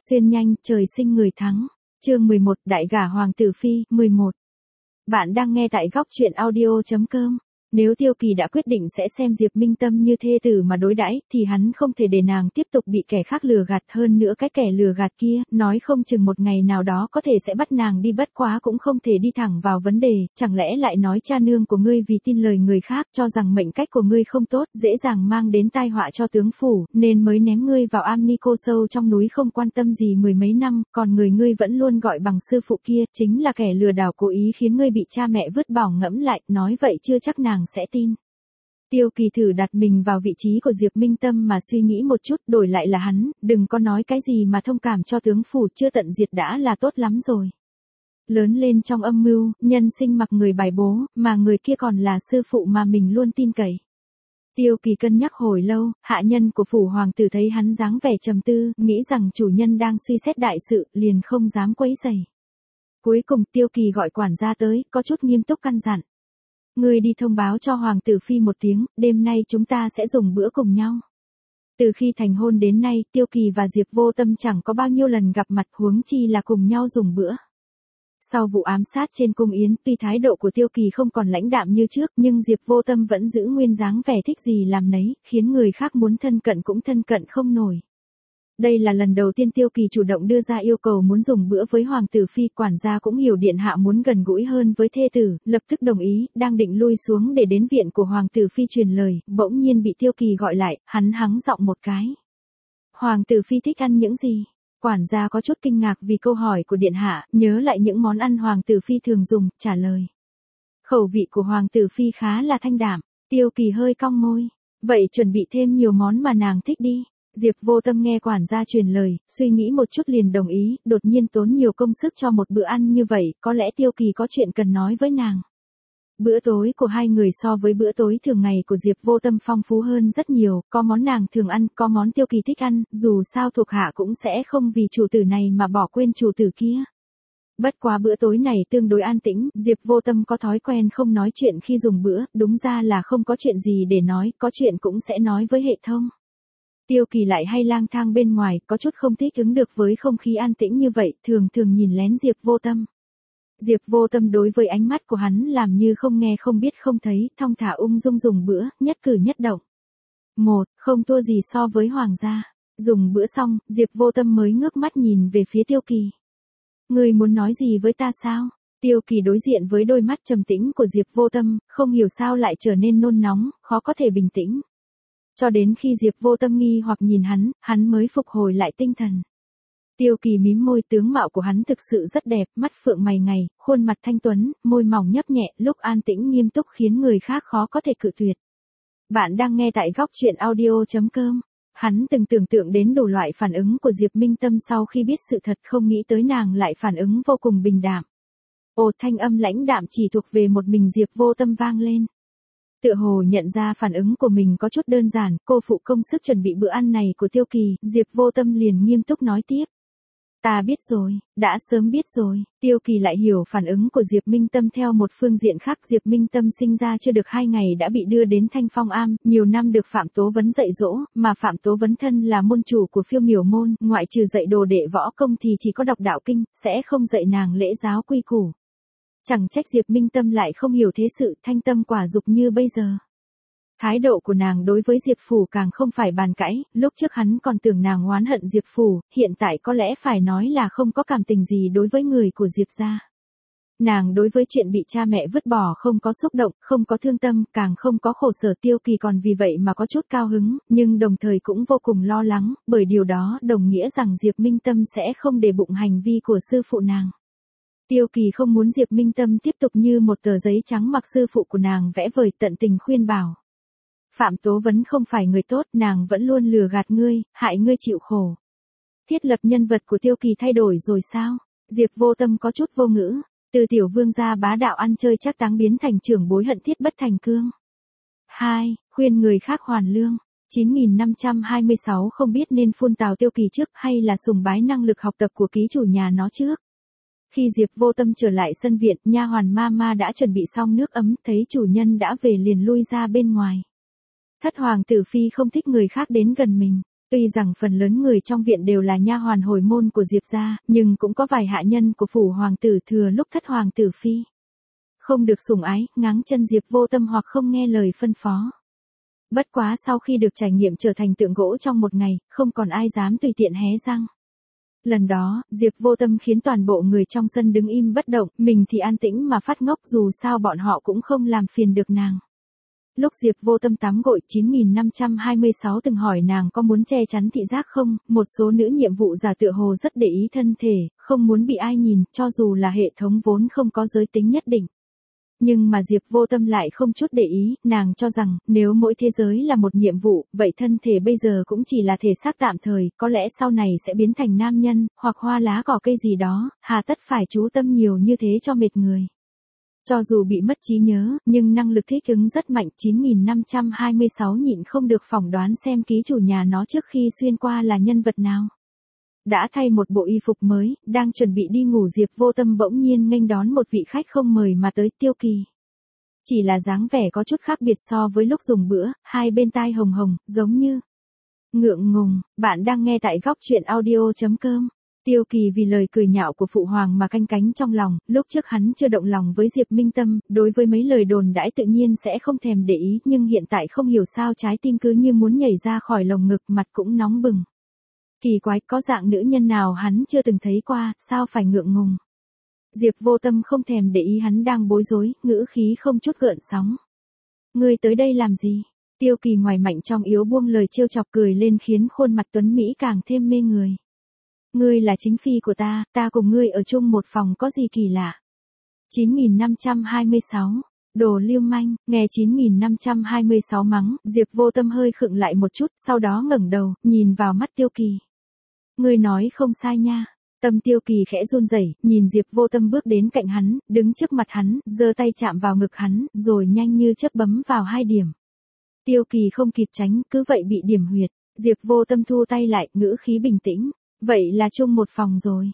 Xuyên nhanh, trời sinh người thắng. Chương 11, Đại gả Hoàng tử Phi, 11. Bạn đang nghe tại góc truyện audio.com. Nếu Tiêu Kỳ đã quyết định sẽ xem Diệp Minh Tâm như thê tử mà đối đãi, thì hắn không thể để nàng tiếp tục bị kẻ khác lừa gạt. Hơn nữa cái kẻ lừa gạt kia, nói không chừng một ngày nào đó có thể sẽ bắt nàng đi, bất quá cũng không thể đi thẳng vào vấn đề. Chẳng lẽ lại nói cha nương của ngươi vì tin lời người khác, cho rằng mệnh cách của ngươi không tốt, dễ dàng mang đến tai họa cho tướng phủ, nên mới ném ngươi vào am ni cô sâu trong núi không quan tâm gì mười mấy năm, còn người ngươi vẫn luôn gọi bằng sư phụ kia, chính là kẻ lừa đảo cố ý khiến ngươi bị cha mẹ vứt bỏ. Ngẫm lại, nói vậy chưa chắc nàng sẽ tin. Tiêu Kỳ thử đặt mình vào vị trí của Diệp Minh Tâm mà suy nghĩ một chút, đổi lại là hắn, đừng có nói cái gì mà thông cảm cho tướng phủ, chưa tận diệt đã là tốt lắm rồi. Lớn lên trong âm mưu, nhân sinh mặc người bài bố, mà người kia còn là sư phụ mà mình luôn tin cậy. Tiêu Kỳ cân nhắc hồi lâu, hạ nhân của phủ hoàng tử thấy hắn dáng vẻ trầm tư, nghĩ rằng chủ nhân đang suy xét đại sự, liền không dám quấy rầy. Cuối cùng Tiêu Kỳ gọi quản gia tới, có chút nghiêm túc căn dặn. Ngươi đi thông báo cho Hoàng tử Phi một tiếng, đêm nay chúng ta sẽ dùng bữa cùng nhau. Từ khi thành hôn đến nay, Tiêu Kỳ và Diệp Vô Tâm chẳng có bao nhiêu lần gặp mặt, huống chi là cùng nhau dùng bữa. Sau vụ ám sát trên cung yến, tuy thái độ của Tiêu Kỳ không còn lãnh đạm như trước, nhưng Diệp Vô Tâm vẫn giữ nguyên dáng vẻ thích gì làm nấy, khiến người khác muốn thân cận cũng thân cận không nổi. Đây là lần đầu tiên Tiêu Kỳ chủ động đưa ra yêu cầu muốn dùng bữa với Hoàng tử Phi, quản gia cũng hiểu điện hạ muốn gần gũi hơn với thê tử, lập tức đồng ý, đang định lui xuống để đến viện của Hoàng tử Phi truyền lời, bỗng nhiên bị Tiêu Kỳ gọi lại, hắn hắng giọng một cái. Hoàng tử Phi thích ăn những gì? Quản gia có chút kinh ngạc vì câu hỏi của điện hạ, nhớ lại những món ăn Hoàng tử Phi thường dùng, trả lời. Khẩu vị của Hoàng tử Phi khá là thanh đạm. Tiêu Kỳ hơi cong môi. Vậy chuẩn bị thêm nhiều món mà nàng thích đi. Diệp Vô Tâm nghe quản gia truyền lời, suy nghĩ một chút liền đồng ý, đột nhiên tốn nhiều công sức cho một bữa ăn như vậy, có lẽ Tiêu Kỳ có chuyện cần nói với nàng. Bữa tối của hai người so với bữa tối thường ngày của Diệp Vô Tâm phong phú hơn rất nhiều, có món nàng thường ăn, có món Tiêu Kỳ thích ăn, dù sao thuộc hạ cũng sẽ không vì chủ tử này mà bỏ quên chủ tử kia. Bất quá bữa tối này tương đối an tĩnh, Diệp Vô Tâm có thói quen không nói chuyện khi dùng bữa, đúng ra là không có chuyện gì để nói, có chuyện cũng sẽ nói với hệ thông. Tiêu Kỳ lại hay lang thang bên ngoài, có chút không thích ứng được với không khí an tĩnh như vậy, thường nhìn lén Diệp Vô Tâm. Diệp Vô Tâm đối với ánh mắt của hắn làm như không nghe không biết không thấy, thong thả ung dung dùng bữa, nhất cử nhất động. Không thua gì so với hoàng gia. Dùng bữa xong, Diệp Vô Tâm mới ngước mắt nhìn về phía Tiêu Kỳ. Ngươi muốn nói gì với ta sao? Tiêu Kỳ đối diện với đôi mắt trầm tĩnh của Diệp Vô Tâm, không hiểu sao lại trở nên nôn nóng, khó có thể bình tĩnh. Cho đến khi Diệp Vô Tâm nghi hoặc nhìn hắn mới phục hồi lại tinh thần. Tiêu Kỳ mím môi, tướng mạo của hắn thực sự rất đẹp, mắt phượng mày ngài, khuôn mặt thanh tuấn, môi mỏng nhấp nhẹ, lúc an tĩnh nghiêm túc khiến người khác khó có thể cự tuyệt. Bạn đang nghe tại góc truyện audio.com. Hắn từng tưởng tượng đến đủ loại phản ứng của Diệp Minh Tâm sau khi biết sự thật, không nghĩ tới nàng lại phản ứng vô cùng bình đạm. Thanh âm lãnh đạm chỉ thuộc về một mình Diệp Vô Tâm vang lên. Tựa hồ nhận ra phản ứng của mình có chút đơn giản, cô phụ công sức chuẩn bị bữa ăn này của Tiêu Kỳ, Diệp Vô Tâm liền nghiêm túc nói tiếp. Ta biết rồi, đã sớm biết rồi. Tiêu Kỳ lại hiểu phản ứng của Diệp Minh Tâm theo một phương diện khác. Diệp Minh Tâm sinh ra chưa được 2 ngày đã bị đưa đến Thanh Phong Am, nhiều năm được Phạm Tố Vấn dạy dỗ, mà Phạm Tố Vấn thân là môn chủ của Phiêu Miểu môn, ngoại trừ dạy đồ đệ võ công thì chỉ có đọc đạo kinh, sẽ không dạy nàng lễ giáo quy củ. Chẳng trách Diệp Minh Tâm lại không hiểu thế sự thanh tâm quả dục như bây giờ. Thái độ của nàng đối với Diệp Phủ càng không phải bàn cãi, lúc trước hắn còn tưởng nàng oán hận Diệp Phủ, hiện tại có lẽ phải nói là không có cảm tình gì đối với người của Diệp gia. Nàng đối với chuyện bị cha mẹ vứt bỏ không có xúc động, không có thương tâm, càng không có khổ sở. Tiêu Kỳ còn vì vậy mà có chút cao hứng, nhưng đồng thời cũng vô cùng lo lắng, bởi điều đó đồng nghĩa rằng Diệp Minh Tâm sẽ không để bụng hành vi của sư phụ nàng. Tiêu Kỳ không muốn Diệp Minh Tâm tiếp tục như một tờ giấy trắng mặc sư phụ của nàng vẽ vời, tận tình khuyên bảo. Phạm Tố Vấn không phải người tốt, nàng vẫn luôn lừa gạt ngươi, hại ngươi chịu khổ. Thiết lập nhân vật của Tiêu Kỳ thay đổi rồi sao? Diệp Vô Tâm có chút vô ngữ, từ tiểu vương gia bá đạo ăn chơi chắc táng biến thành trưởng bối hận thiết bất thành cương. 2. Khuyên người khác hoàn lương. 9526 không biết nên phun tào Tiêu Kỳ trước hay là sùng bái năng lực học tập của ký chủ nhà nó trước. Khi Diệp Vô Tâm trở lại sân viện, nha hoàn Mama đã chuẩn bị xong nước ấm, thấy chủ nhân đã về liền lui ra bên ngoài. Thất hoàng tử Phi không thích người khác đến gần mình. Tuy rằng phần lớn người trong viện đều là nha hoàn hồi môn của Diệp gia, nhưng cũng có vài hạ nhân của phủ hoàng tử thừa lúc thất hoàng tử phi không được sủng ái, ngáng chân Diệp Vô Tâm hoặc không nghe lời phân phó. Bất quá sau khi được trải nghiệm trở thành tượng gỗ trong một ngày, không còn ai dám tùy tiện hé răng. Lần đó, Diệp Vô Tâm khiến toàn bộ người trong sân đứng im bất động, mình thì an tĩnh mà phát ngốc, dù sao bọn họ cũng không làm phiền được nàng. Lúc Diệp Vô Tâm tắm gội 9526 từng hỏi nàng có muốn che chắn thị giác không, một số nữ nhiệm vụ giả tựa hồ rất để ý thân thể, không muốn bị ai nhìn, cho dù là hệ thống vốn không có giới tính nhất định. Nhưng mà Diệp Vô Tâm lại không chút để ý, nàng cho rằng, nếu mỗi thế giới là một nhiệm vụ, vậy thân thể bây giờ cũng chỉ là thể xác tạm thời, có lẽ sau này sẽ biến thành nam nhân, hoặc hoa lá cỏ cây gì đó, hà tất phải chú tâm nhiều như thế cho mệt người. Cho dù bị mất trí nhớ, nhưng năng lực thích ứng rất mạnh. 9526 nhịn không được phỏng đoán xem ký chủ nhà nó trước khi xuyên qua là nhân vật nào. Đã thay một bộ y phục mới, đang chuẩn bị đi ngủ, Diệp Vô Tâm bỗng nhiên nghênh đón một vị khách không mời mà tới, Tiêu Kỳ. Chỉ là dáng vẻ có chút khác biệt so với lúc dùng bữa, hai bên tai hồng hồng, giống như ngượng ngùng. Bạn đang nghe tại góc truyện audio.com. Tiêu Kỳ vì lời cười nhạo của phụ hoàng mà canh cánh trong lòng, lúc trước hắn chưa động lòng với Diệp Minh Tâm, đối với mấy lời đồn đãi tự nhiên sẽ không thèm để ý, nhưng hiện tại không hiểu sao trái tim cứ như muốn nhảy ra khỏi lồng ngực, mặt cũng nóng bừng. Kỳ quái, có dạng nữ nhân nào hắn chưa từng thấy qua, sao phải ngượng ngùng. Diệp Vô Tâm không thèm để ý hắn đang bối rối, ngữ khí không chút gợn sóng. Ngươi tới đây làm gì? Tiêu Kỳ ngoài mạnh trong yếu buông lời trêu chọc cười lên khiến khuôn mặt tuấn Mỹ càng thêm mê người. Ngươi là chính phi của ta cùng ngươi ở chung một phòng có gì kỳ lạ? 9526, đồ lưu manh, nghe 9526 mắng, Diệp Vô Tâm hơi khựng lại một chút, sau đó ngẩng đầu, nhìn vào mắt Tiêu Kỳ. Ngươi nói không sai nha. Tâm Tiêu Kỳ khẽ run rẩy, nhìn Diệp Vô Tâm bước đến cạnh hắn, đứng trước mặt hắn, giơ tay chạm vào ngực hắn, rồi nhanh như chớp bấm vào 2 điểm. Tiêu Kỳ không kịp tránh, cứ vậy bị điểm huyệt. Diệp Vô Tâm thu tay lại, ngữ khí bình tĩnh. Vậy là chung một phòng rồi.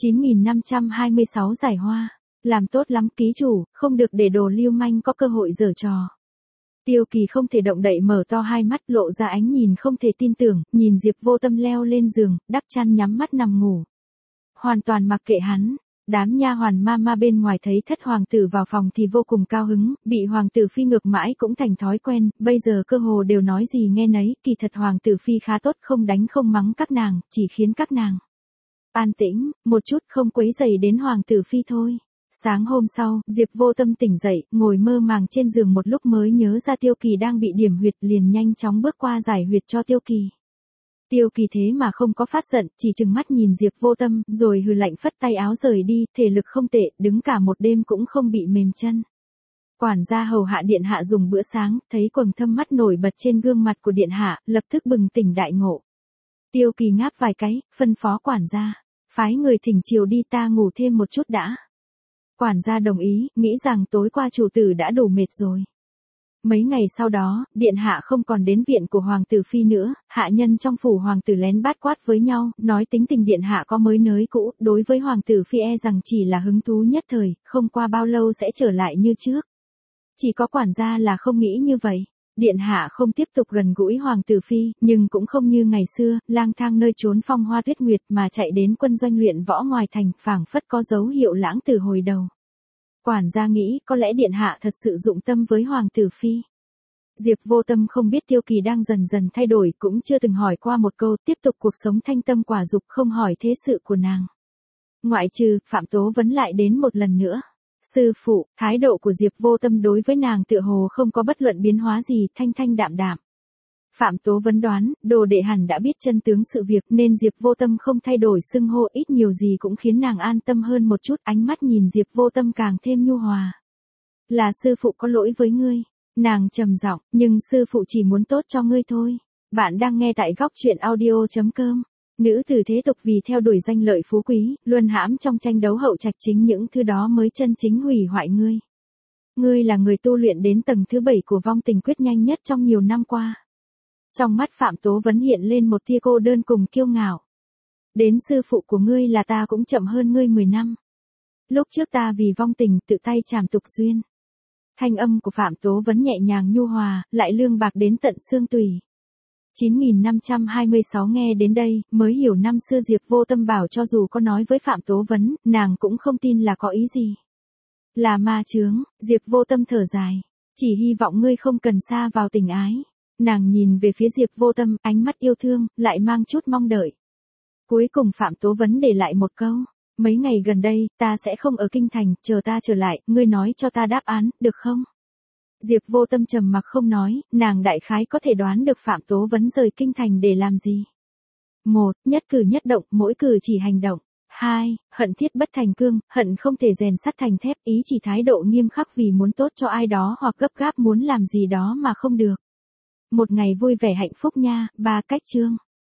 9526 giải hoa. Làm tốt lắm ký chủ, không được để đồ lưu manh có cơ hội giở trò. Tiêu Kỳ không thể động đậy, mở to hai mắt, lộ ra ánh nhìn không thể tin tưởng, nhìn Diệp Vô Tâm leo lên giường, đắp chăn nhắm mắt nằm ngủ. Hoàn toàn mặc kệ hắn. Đám nha hoàn ma bên ngoài thấy thất hoàng tử vào phòng thì vô cùng cao hứng, bị hoàng tử phi ngược mãi cũng thành thói quen, bây giờ cơ hồ đều nói gì nghe nấy, kỳ thật hoàng tử phi khá tốt, không đánh không mắng các nàng, chỉ khiến các nàng an tĩnh, một chút không quấy rầy đến hoàng tử phi thôi. Sáng hôm sau, Diệp Vô Tâm tỉnh dậy, ngồi mơ màng trên giường một lúc mới nhớ ra Tiêu Kỳ đang bị điểm huyệt, liền nhanh chóng bước qua giải huyệt cho Tiêu Kỳ. Tiêu Kỳ thế mà không có phát giận, chỉ trừng mắt nhìn Diệp Vô Tâm, rồi hừ lạnh phất tay áo rời đi, thể lực không tệ, đứng cả một đêm cũng không bị mềm chân. Quản gia hầu hạ điện hạ dùng bữa sáng, thấy quầng thâm mắt nổi bật trên gương mặt của điện hạ, lập tức bừng tỉnh đại ngộ. Tiêu Kỳ ngáp vài cái, phân phó quản gia, phái người thỉnh chiều đi, ta ngủ thêm một chút đã. Quản gia đồng ý, nghĩ rằng tối qua chủ tử đã đủ mệt rồi. Mấy ngày sau đó, điện hạ không còn đến viện của hoàng tử phi nữa, hạ nhân trong phủ hoàng tử lén bát quát với nhau, nói tính tình điện hạ có mới nới cũ, đối với hoàng tử phi rằng chỉ là hứng thú nhất thời, không qua bao lâu sẽ trở lại như trước. Chỉ có quản gia là không nghĩ như vậy. Điện hạ không tiếp tục gần gũi hoàng tử phi, nhưng cũng không như ngày xưa, lang thang nơi trốn phong hoa tuyết nguyệt mà chạy đến quân doanh luyện võ ngoài thành, phảng phất có dấu hiệu lãng từ hồi đầu. Quản gia nghĩ, có lẽ điện hạ thật sự dụng tâm với hoàng tử phi. Diệp Vô Tâm không biết Tiêu Kỳ đang dần dần thay đổi, cũng chưa từng hỏi qua một câu, tiếp tục cuộc sống thanh tâm quả dục, không hỏi thế sự của nàng. Ngoại trừ, Phạm Tố Vấn lại đến một lần nữa. Sư phụ, thái độ của Diệp Vô Tâm đối với nàng tựa hồ không có bất luận biến hóa gì, thanh thanh đạm đạm. Phạm Tố Vấn đoán, đồ đệ hẳn đã biết chân tướng sự việc nên Diệp Vô Tâm không thay đổi xưng hô, ít nhiều gì cũng khiến nàng an tâm hơn một chút, ánh mắt nhìn Diệp Vô Tâm càng thêm nhu hòa. Là sư phụ có lỗi với ngươi. Nàng trầm giọng, nhưng sư phụ chỉ muốn tốt cho ngươi thôi. Bạn đang nghe tại góc truyện audio.com. Nữ tử thế tục vì theo đuổi danh lợi phú quý, luôn hãm trong tranh đấu hậu trạch, chính những thứ đó mới chân chính hủy hoại ngươi. Ngươi là người tu luyện đến tầng thứ 7 của vong tình quyết nhanh nhất trong nhiều năm qua. Trong mắt Phạm Tố Vấn hiện lên một tia cô đơn cùng kiêu ngạo. Đến sư phụ của ngươi là ta cũng chậm hơn ngươi 10 năm. Lúc trước ta vì vong tình tự tay chàm tục duyên. Thanh âm của Phạm Tố Vấn nhẹ nhàng nhu hòa, lại lương bạc đến tận xương tủy. 9526 nghe đến đây, mới hiểu năm xưa Diệp Vô Tâm bảo cho dù có nói với Phạm Tố Vấn, nàng cũng không tin là có ý gì. Là ma chướng, Diệp Vô Tâm thở dài. Chỉ hy vọng ngươi không cần xa vào tình ái. Nàng nhìn về phía Diệp Vô Tâm, ánh mắt yêu thương, lại mang chút mong đợi. Cuối cùng Phạm Tố Vấn để lại một câu. Mấy ngày gần đây, ta sẽ không ở kinh thành, chờ ta trở lại, ngươi nói cho ta đáp án, được không? Diệp Vô Tâm trầm mặc không nói, nàng đại khái có thể đoán được Phạm Tố Vấn rời kinh thành để làm gì. 1. Nhất cử nhất động, mỗi cử chỉ hành động. 2. Hận thiết bất thành cương, hận không thể rèn sắt thành thép, ý chỉ thái độ nghiêm khắc vì muốn tốt cho ai đó hoặc gấp gáp muốn làm gì đó mà không được. Một ngày vui vẻ hạnh phúc nha, 3 cách chương.